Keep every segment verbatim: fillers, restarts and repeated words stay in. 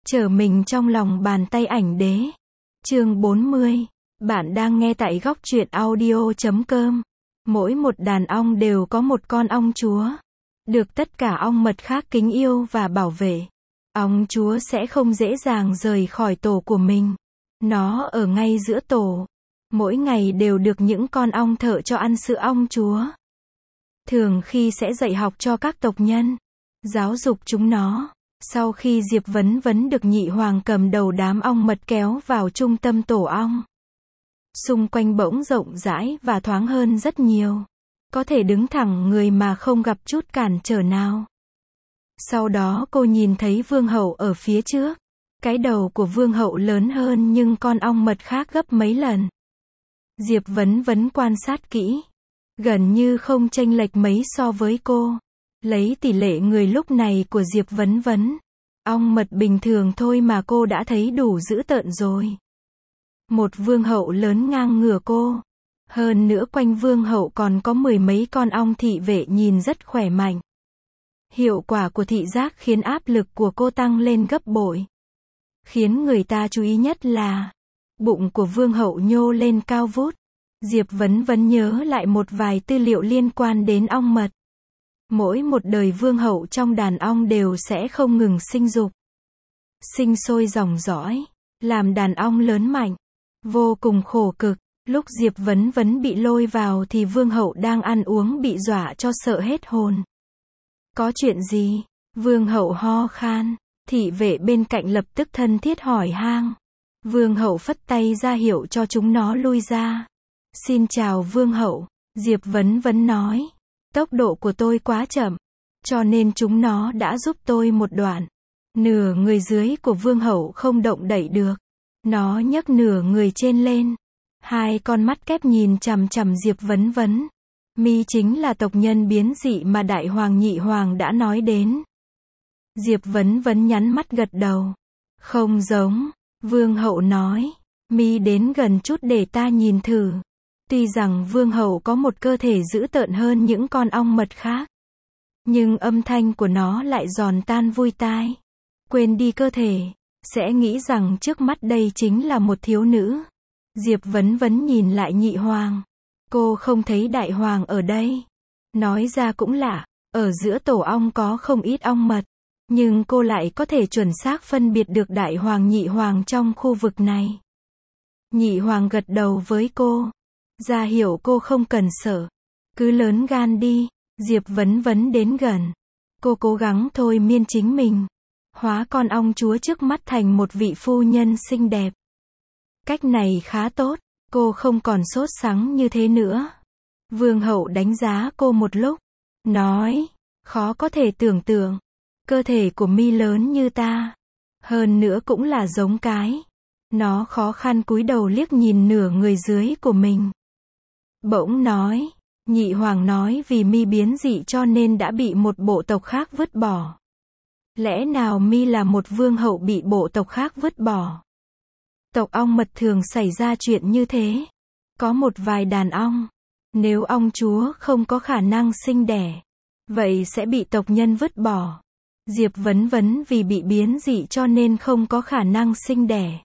Trở mình trong lòng bàn tay ảnh đế. Chương bốn mươi. Bạn đang nghe tại góc truyện audio chấm com. Mỗi một đàn ong đều có một con ong chúa, được tất cả ong mật khác kính yêu và bảo vệ. Ong chúa sẽ không dễ dàng rời khỏi tổ của mình. Nó ở ngay giữa tổ. Mỗi ngày đều được những con ong thợ cho ăn sữa ong chúa. Thường khi sẽ dạy học cho các tộc nhân, giáo dục chúng nó. Sau khi Diệp Vấn Vấn được Nhị Hoàng cầm đầu đám ong mật kéo vào trung tâm tổ ong, xung quanh bỗng rộng rãi và thoáng hơn rất nhiều. Có thể đứng thẳng người mà không gặp chút cản trở nào. Sau đó cô nhìn thấy Vương Hậu ở phía trước. Cái đầu của Vương Hậu lớn hơn nhưng con ong mật khác gấp mấy lần. Diệp Vấn Vấn quan sát kỹ, gần như không chênh lệch mấy so với cô. Lấy tỷ lệ người lúc này của Diệp Vấn Vấn, ong mật bình thường thôi mà cô đã thấy đủ dữ tợn rồi. Một Vương Hậu lớn ngang ngửa cô. Hơn nữa quanh Vương Hậu còn có mười mấy con ong thị vệ nhìn rất khỏe mạnh. Hiệu quả của thị giác khiến áp lực của cô tăng lên gấp bội. Khiến người ta chú ý nhất là bụng của Vương Hậu nhô lên cao vút. Diệp Vấn Vấn nhớ lại một vài tư liệu liên quan đến ong mật. Mỗi một đời Vương Hậu trong đàn ong đều sẽ không ngừng sinh dục, sinh sôi dòng dõi, làm đàn ong lớn mạnh, vô cùng khổ cực. Lúc Diệp Vấn Vấn bị lôi vào thì Vương Hậu đang ăn uống bị dọa cho sợ hết hồn. Có chuyện gì? Vương Hậu ho khan. Thị vệ bên cạnh lập tức thân thiết hỏi han. Vương Hậu phất tay ra hiệu cho chúng nó lui ra. Xin chào Vương Hậu, Diệp Vấn Vấn nói. Tốc độ của tôi quá chậm, cho nên chúng nó đã giúp tôi một đoạn. Nửa người dưới của Vương Hậu không động đậy được. Nó nhấc nửa người trên lên. Hai con mắt kép nhìn chằm chằm Diệp Vấn Vấn. Mi chính là tộc nhân biến dị mà Đại Hoàng Nhị Hoàng đã nói đến. Diệp Vấn Vấn nhắn mắt gật đầu. Không giống, Vương Hậu nói. Mi đến gần chút để ta nhìn thử. Tuy rằng Vương Hậu có một cơ thể dữ tợn hơn những con ong mật khác, nhưng âm thanh của nó lại giòn tan vui tai. Quên đi cơ thể, sẽ nghĩ rằng trước mắt đây chính là một thiếu nữ. Diệp Vấn Vấn nhìn lại Nhị Hoàng. Cô không thấy Đại Hoàng ở đây. Nói ra cũng lạ, ở giữa tổ ong có không ít ong mật, nhưng cô lại có thể chuẩn xác phân biệt được Đại Hoàng Nhị Hoàng trong khu vực này. Nhị Hoàng gật đầu với cô, ra hiệu cô không cần sợ, cứ lớn gan đi. Diệp Vấn Vấn đến gần. Cô cố gắng thôi miên chính mình, hóa con ong chúa trước mắt thành một vị phu nhân xinh đẹp. Cách này khá tốt, cô không còn sốt sắng như thế nữa. Vương Hậu đánh giá cô một lúc, nói, khó có thể tưởng tượng, cơ thể của Mi lớn như ta, hơn nữa cũng là giống cái. Nó khó khăn cúi đầu liếc nhìn nửa người dưới của mình. Bỗng nói, Nhị Hoàng nói vì Mi biến dị cho nên đã bị một bộ tộc khác vứt bỏ. Lẽ nào Mi là một Vương Hậu bị bộ tộc khác vứt bỏ? Tộc ong mật thường xảy ra chuyện như thế. Có một vài đàn ong, nếu ong chúa không có khả năng sinh đẻ, vậy sẽ bị tộc nhân vứt bỏ. Diệp Vấn Vấn vì bị biến dị cho nên không có khả năng sinh đẻ,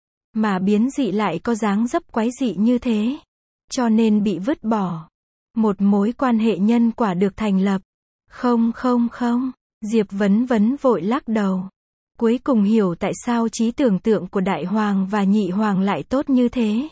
mà biến dị lại có dáng dấp quái dị như thế, cho nên bị vứt bỏ. Một mối quan hệ nhân quả được thành lập. Không không không, Diệp Vấn Vấn vội lắc đầu. Cuối cùng hiểu tại sao trí tưởng tượng của Đại Hoàng và Nhị Hoàng lại tốt như thế.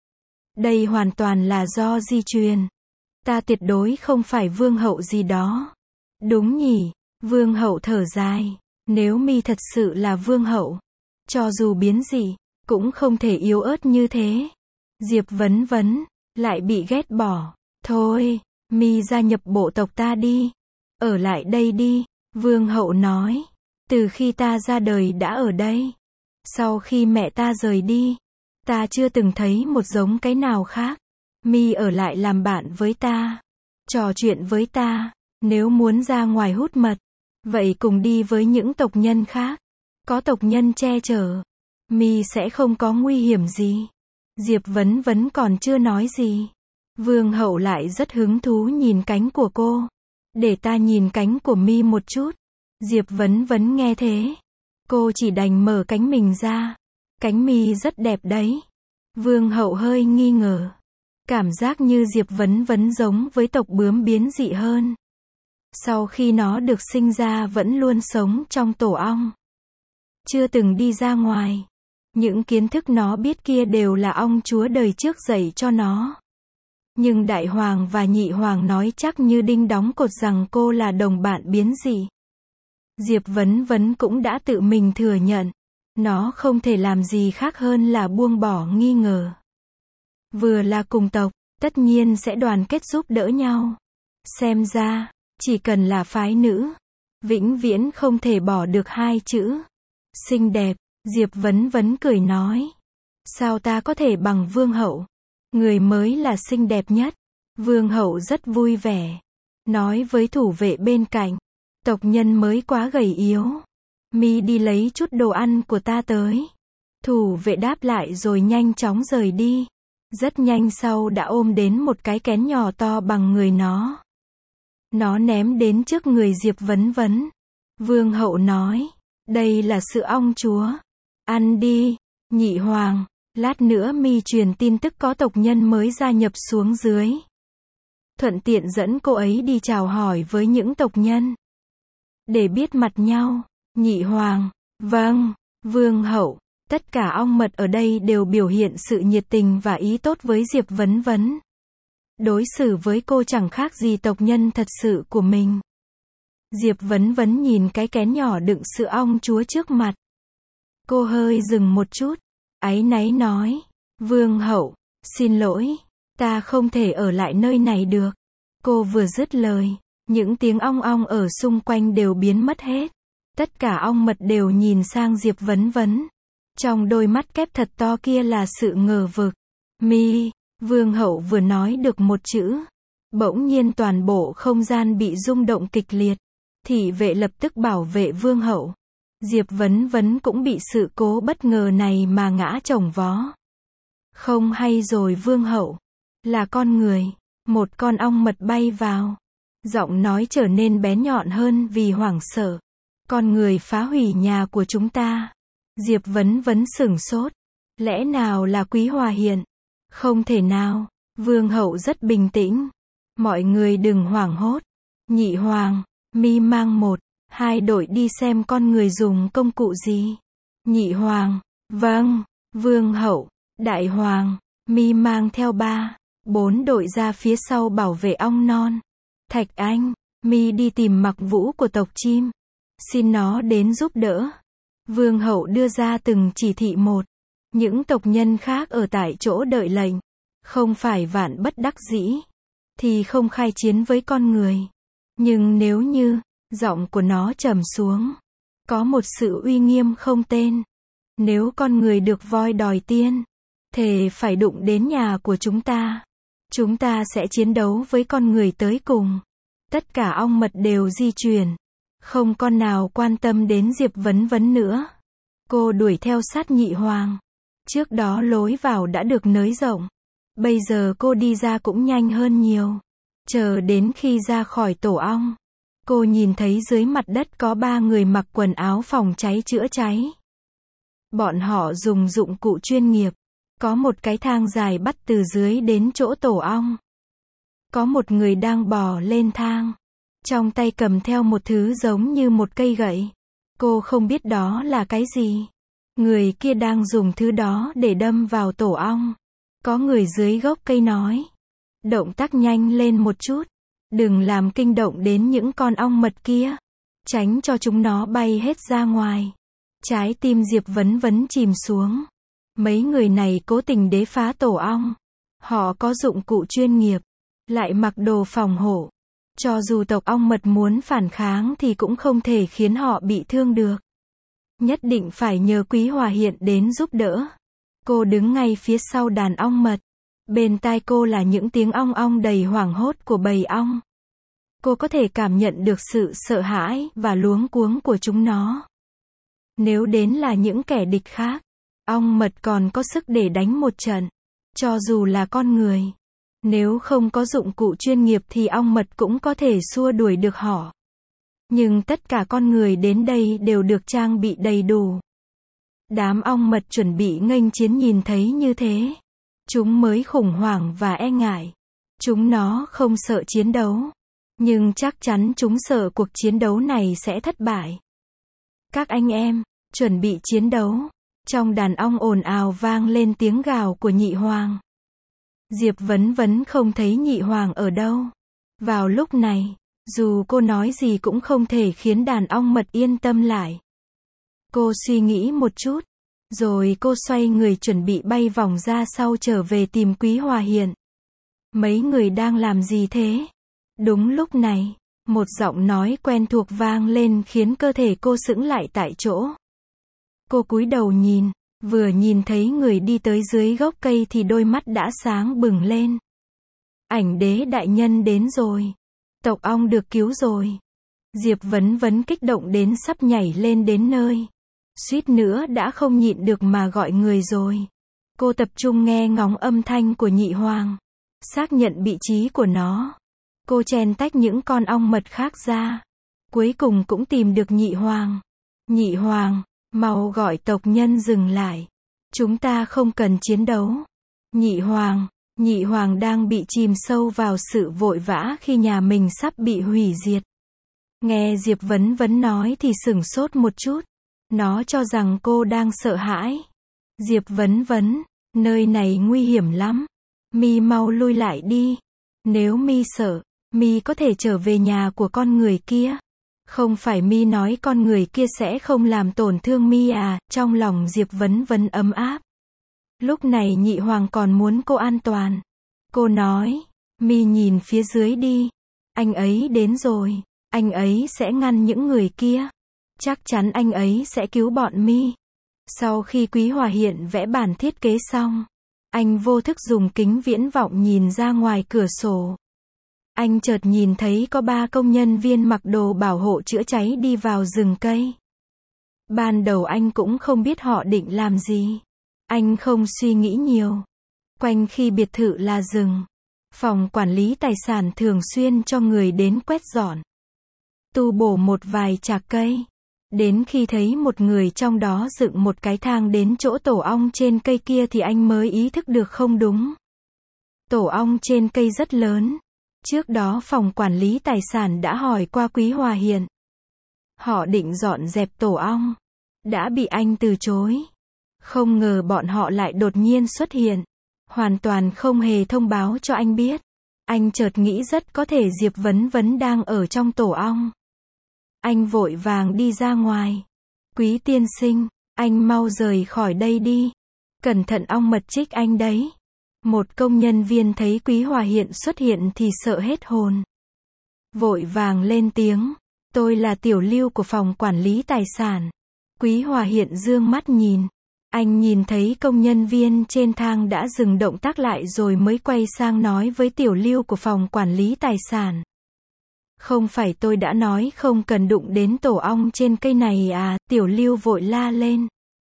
Đây hoàn toàn là do di truyền. Ta tuyệt đối không phải Vương Hậu gì đó. Đúng nhỉ? Vương Hậu thở dài. Nếu Mi thật sự là Vương Hậu, cho dù biến dị, cũng không thể yếu ớt như thế. Diệp Vấn Vấn lại bị ghét bỏ. Thôi, Mi gia nhập bộ tộc ta đi. Ở lại đây đi, Vương Hậu nói. Từ khi ta ra đời đã ở đây. Sau khi mẹ ta rời đi, ta chưa từng thấy một giống cái nào khác. Mi ở lại làm bạn với ta, trò chuyện với ta. Nếu muốn ra ngoài hút mật, vậy cùng đi với những tộc nhân khác. Có tộc nhân che chở, Mi sẽ không có nguy hiểm gì. Diệp Vấn Vấn còn chưa nói gì, Vương Hậu lại rất hứng thú nhìn cánh của cô. Để ta nhìn cánh của Mi một chút. Diệp Vấn Vấn nghe thế, Cô chỉ đành mở cánh mình ra. Cánh mi rất đẹp đấy. Vương hậu hơi nghi ngờ. Cảm giác như Diệp Vấn Vấn giống với tộc bướm biến dị hơn. Sau khi nó được sinh ra vẫn luôn sống trong tổ ong. Chưa từng đi ra ngoài. Những kiến thức nó biết kia đều là ong chúa đời trước dạy cho nó. Nhưng đại hoàng và nhị hoàng nói chắc như đinh đóng cột rằng cô là đồng bạn biến dị. Diệp Vấn Vấn cũng đã tự mình thừa nhận. Nó không thể làm gì khác hơn là buông bỏ nghi ngờ. Vừa là cùng tộc, tất nhiên sẽ đoàn kết giúp đỡ nhau. Xem ra, chỉ cần là phái nữ, vĩnh viễn không thể bỏ được hai chữ. Xinh đẹp, Diệp Vấn Vấn cười nói. Sao ta có thể bằng vương hậu? Người mới là xinh đẹp nhất. Vương hậu rất vui vẻ. Nói với thủ vệ bên cạnh. Tộc nhân mới quá gầy yếu. Mi đi lấy chút đồ ăn của ta tới. Thủ vệ đáp lại rồi nhanh chóng rời đi. Rất nhanh sau đã ôm đến một cái kén nhỏ to bằng người nó. Nó ném đến trước người Diệp Vấn Vấn. Vương hậu nói. Đây là sữa ong chúa. Ăn đi, nhị hoàng. Lát nữa mi truyền tin tức có tộc nhân mới gia nhập xuống dưới. Thuận tiện dẫn cô ấy đi chào hỏi với những tộc nhân. Để biết mặt nhau. Nhị hoàng. Vâng, vương hậu. Tất cả ong mật ở đây đều biểu hiện sự nhiệt tình và ý tốt với Diệp Vấn Vấn. Đối xử với cô chẳng khác gì tộc nhân thật sự của mình. Diệp Vấn Vấn nhìn cái kén nhỏ đựng sữa ong chúa trước mặt. Cô hơi dừng một chút. Áy náy nói. Vương hậu, xin lỗi. Ta không thể ở lại nơi này được. Cô vừa dứt lời. Những tiếng ong ong ở xung quanh đều biến mất hết. Tất cả ong mật đều nhìn sang Diệp Vấn Vấn. Trong đôi mắt kép thật to kia là sự ngờ vực. Mi, vương hậu vừa nói được một chữ. Bỗng nhiên toàn bộ không gian bị rung động kịch liệt. Thị vệ lập tức bảo vệ vương hậu. Diệp Vấn Vấn cũng bị sự cố bất ngờ này mà ngã chồng vó. Không hay rồi vương hậu. Là con người. Một con ong mật bay vào. Giọng nói trở nên bén nhọn hơn vì hoảng sợ. Con người phá hủy nhà của chúng ta. Diệp Vấn Vấn sửng sốt. Lẽ nào là Quý Hòa Hiện? Không thể nào. Vương hậu rất bình tĩnh. Mọi người đừng hoảng hốt. Nhị hoàng, mi mang một, hai đội đi xem con người dùng công cụ gì. Nhị hoàng, vâng. Vương hậu, đại hoàng, mi mang theo ba, bốn đội ra phía sau bảo vệ ong non. Thạch Anh, mi đi tìm Mặc Vũ của tộc chim. Xin nó đến giúp đỡ. Vương hậu đưa ra từng chỉ thị một. Những tộc nhân khác ở tại chỗ đợi lệnh. Không phải vạn bất đắc dĩ thì không khai chiến với con người. Nhưng nếu như giọng của nó trầm xuống, có một sự uy nghiêm không tên. Nếu con người được voi đòi tiên, thề phải đụng đến nhà của chúng ta. Chúng ta sẽ chiến đấu với con người tới cùng. Tất cả ong mật đều di chuyển. Không con nào quan tâm đến Diệp Vấn Vấn nữa. Cô đuổi theo sát nhị hoàng. Trước đó lối vào đã được nới rộng. Bây giờ cô đi ra cũng nhanh hơn nhiều. Chờ đến khi ra khỏi tổ ong, cô nhìn thấy dưới mặt đất có ba người mặc quần áo phòng cháy chữa cháy. Bọn họ dùng dụng cụ chuyên nghiệp. Có một cái thang dài bắt từ dưới đến chỗ tổ ong. Có một người đang bò lên thang. Trong tay cầm theo một thứ giống như một cây gậy. Cô không biết đó là cái gì. Người kia đang dùng thứ đó để đâm vào tổ ong. Có người dưới gốc cây nói. Động tác nhanh lên một chút. Đừng làm kinh động đến những con ong mật kia. Tránh cho chúng nó bay hết ra ngoài. Trái tim Diệp Vấn Vấn chìm xuống. Mấy người này cố tình đế phá tổ ong. Họ có dụng cụ chuyên nghiệp. Lại mặc đồ phòng hộ. Cho dù tộc ong mật muốn phản kháng thì cũng không thể khiến họ bị thương được. Nhất định phải nhờ Quý Hòa Hiện đến giúp đỡ. Cô đứng ngay phía sau đàn ong mật. Bên tai cô là những tiếng ong ong đầy hoảng hốt của bầy ong. Cô có thể cảm nhận được sự sợ hãi và luống cuống của chúng nó. Nếu đến là những kẻ địch khác, ong mật còn có sức để đánh một trận. Cho dù là con người. Nếu không có dụng cụ chuyên nghiệp thì ong mật cũng có thể xua đuổi được họ. Nhưng tất cả con người đến đây đều được trang bị đầy đủ. Đám ong mật chuẩn bị nghênh chiến nhìn thấy như thế, chúng mới khủng hoảng và e ngại. Chúng nó không sợ chiến đấu, nhưng chắc chắn chúng sợ cuộc chiến đấu này sẽ thất bại. Các anh em, chuẩn bị chiến đấu. Trong đàn ong ồn ào vang lên tiếng gào của nhị hoàng. Diệp Vấn Vấn không thấy nhị hoàng ở đâu. Vào lúc này, dù cô nói gì cũng không thể khiến đàn ong mật yên tâm lại. Cô suy nghĩ một chút, rồi cô xoay người chuẩn bị bay vòng ra sau trở về tìm Quý Hòa Hiện. Mấy người đang làm gì thế? Đúng lúc này, một giọng nói quen thuộc vang lên khiến cơ thể cô sững lại tại chỗ. Cô cúi đầu nhìn, vừa nhìn thấy người đi tới dưới gốc cây thì đôi mắt đã sáng bừng lên. Ảnh đế đại nhân đến rồi. Tộc ong được cứu rồi. Diệp Vấn Vấn kích động đến sắp nhảy lên đến nơi. Suýt nữa đã không nhịn được mà gọi người rồi. Cô tập trung nghe ngóng âm thanh của nhị hoàng, xác nhận vị trí của nó. Cô chen tách những con ong mật khác ra. Cuối cùng cũng tìm được nhị hoàng. Nhị hoàng, mau gọi tộc nhân dừng lại. Chúng ta không cần chiến đấu. Nhị hoàng, nhị hoàng đang bị chìm sâu vào sự vội vã khi nhà mình sắp bị hủy diệt. Nghe Diệp Vấn Vấn nói thì sửng sốt một chút. Nó cho rằng cô đang sợ hãi. Diệp Vấn Vấn, nơi này nguy hiểm lắm. Mi mau lui lại đi. Nếu Mi sợ, Mi có thể trở về nhà của con người kia. Không phải Mi nói con người kia sẽ không làm tổn thương Mi à? Trong lòng Diệp Vấn Vấn ấm áp. Lúc này nhị hoàng còn muốn cô an toàn. Cô nói, Mi nhìn phía dưới đi. Anh ấy đến rồi. Anh ấy sẽ ngăn những người kia. Chắc chắn anh ấy sẽ cứu bọn Mi. Sau khi Quý Hòa Hiện vẽ bản thiết kế xong, anh vô thức dùng kính viễn vọng nhìn ra ngoài cửa sổ. Anh chợt nhìn thấy có ba công nhân viên mặc đồ bảo hộ chữa cháy đi vào rừng cây. Ban đầu anh cũng không biết họ định làm gì. Anh không suy nghĩ nhiều. Quanh khi biệt thự là rừng, phòng quản lý tài sản thường xuyên cho người đến quét dọn, tu bổ một vài chạc cây. Đến khi thấy một người trong đó dựng một cái thang đến chỗ tổ ong trên cây kia thì anh mới ý thức được không đúng. Tổ ong trên cây rất lớn. Trước đó phòng quản lý tài sản đã hỏi qua Quý Hòa Hiện. Họ định dọn dẹp tổ ong, đã bị anh từ chối. Không ngờ bọn họ lại đột nhiên xuất hiện, hoàn toàn không hề thông báo cho anh biết. Anh chợt nghĩ rất có thể Diệp Vấn Vấn đang ở trong tổ ong. Anh vội vàng đi ra ngoài. Quý tiên sinh, anh mau rời khỏi đây đi. Cẩn thận ong mật trích anh đấy. Một công nhân viên thấy Quý Hòa Hiện xuất hiện thì sợ hết hồn. Vội vàng lên tiếng. Tôi là Tiểu Lưu của phòng quản lý tài sản. Quý Hòa Hiện dương mắt nhìn. Anh nhìn thấy công nhân viên trên thang đã dừng động tác lại rồi mới quay sang nói với Tiểu Lưu của phòng quản lý tài sản. Không phải tôi đã nói không cần đụng đến tổ ong trên cây này à? Tiểu Lưu vội la lên.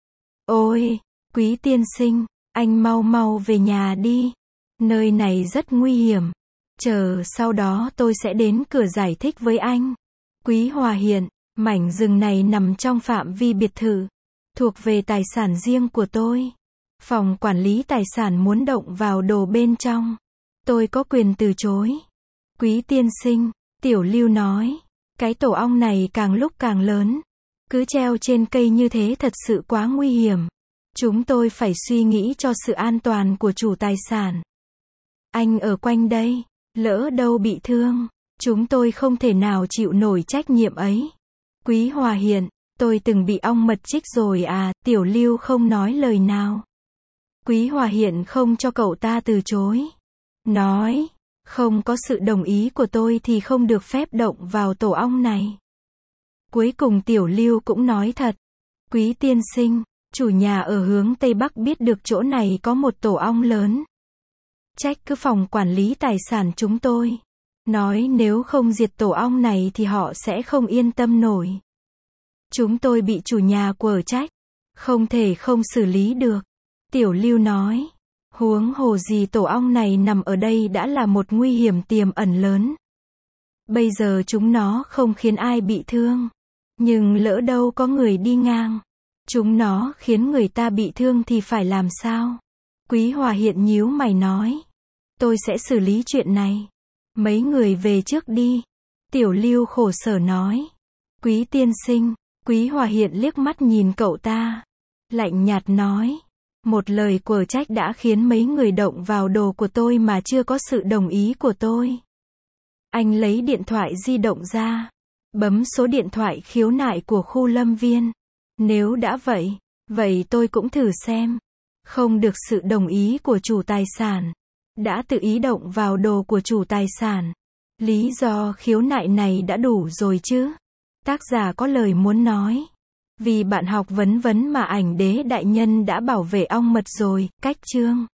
Ôi, Quý tiên sinh, anh mau mau về nhà đi. Nơi này rất nguy hiểm. Chờ sau đó tôi sẽ đến cửa giải thích với anh. Quý Hòa Hiện, mảnh rừng này nằm trong phạm vi biệt thự, thuộc về tài sản riêng của tôi. Phòng quản lý tài sản muốn động vào đồ bên trong, tôi có quyền từ chối. Quý tiên sinh, Tiểu Lưu nói, cái tổ ong này càng lúc càng lớn. Cứ treo trên cây như thế thật sự quá nguy hiểm. Chúng tôi phải suy nghĩ cho sự an toàn của chủ tài sản. Anh ở quanh đây, lỡ đâu bị thương, chúng tôi không thể nào chịu nổi trách nhiệm ấy. Quý Hòa Hiện, tôi từng bị ong mật trích rồi à? Tiểu Lưu không nói lời nào. Quý Hòa Hiện không cho cậu ta từ chối. Nói, không có sự đồng ý của tôi thì không được phép động vào tổ ong này. Cuối cùng Tiểu Lưu cũng nói thật. Quý tiên sinh, chủ nhà ở hướng Tây Bắc biết được chỗ này có một tổ ong lớn. Trách cứ phòng quản lý tài sản chúng tôi. Nói nếu không diệt tổ ong này thì họ sẽ không yên tâm nổi. Chúng tôi bị chủ nhà quở trách. Không thể không xử lý được. Tiểu Lưu nói. Huống hồ gì tổ ong này nằm ở đây đã là một nguy hiểm tiềm ẩn lớn. Bây giờ chúng nó không khiến ai bị thương. Nhưng lỡ đâu có người đi ngang, chúng nó khiến người ta bị thương thì phải làm sao? Quý Hòa Hiện nhíu mày nói. Tôi sẽ xử lý chuyện này. Mấy người về trước đi. Tiểu Lưu khổ sở nói. Quý tiên sinh. Quý Hòa Hiện liếc mắt nhìn cậu ta. Lạnh nhạt nói. Một lời quở trách đã khiến mấy người động vào đồ của tôi mà chưa có sự đồng ý của tôi. Anh lấy điện thoại di động ra. Bấm số điện thoại khiếu nại của khu lâm viên. Nếu đã vậy, vậy tôi cũng thử xem. Không được sự đồng ý của chủ tài sản. Đã tự ý động vào đồ của chủ tài sản. Lý do khiếu nại này đã đủ rồi chứ? Tác giả có lời muốn nói. Vì bạn học vấn vấn mà ảnh đế đại nhân đã bảo vệ ong mật rồi, cách chương.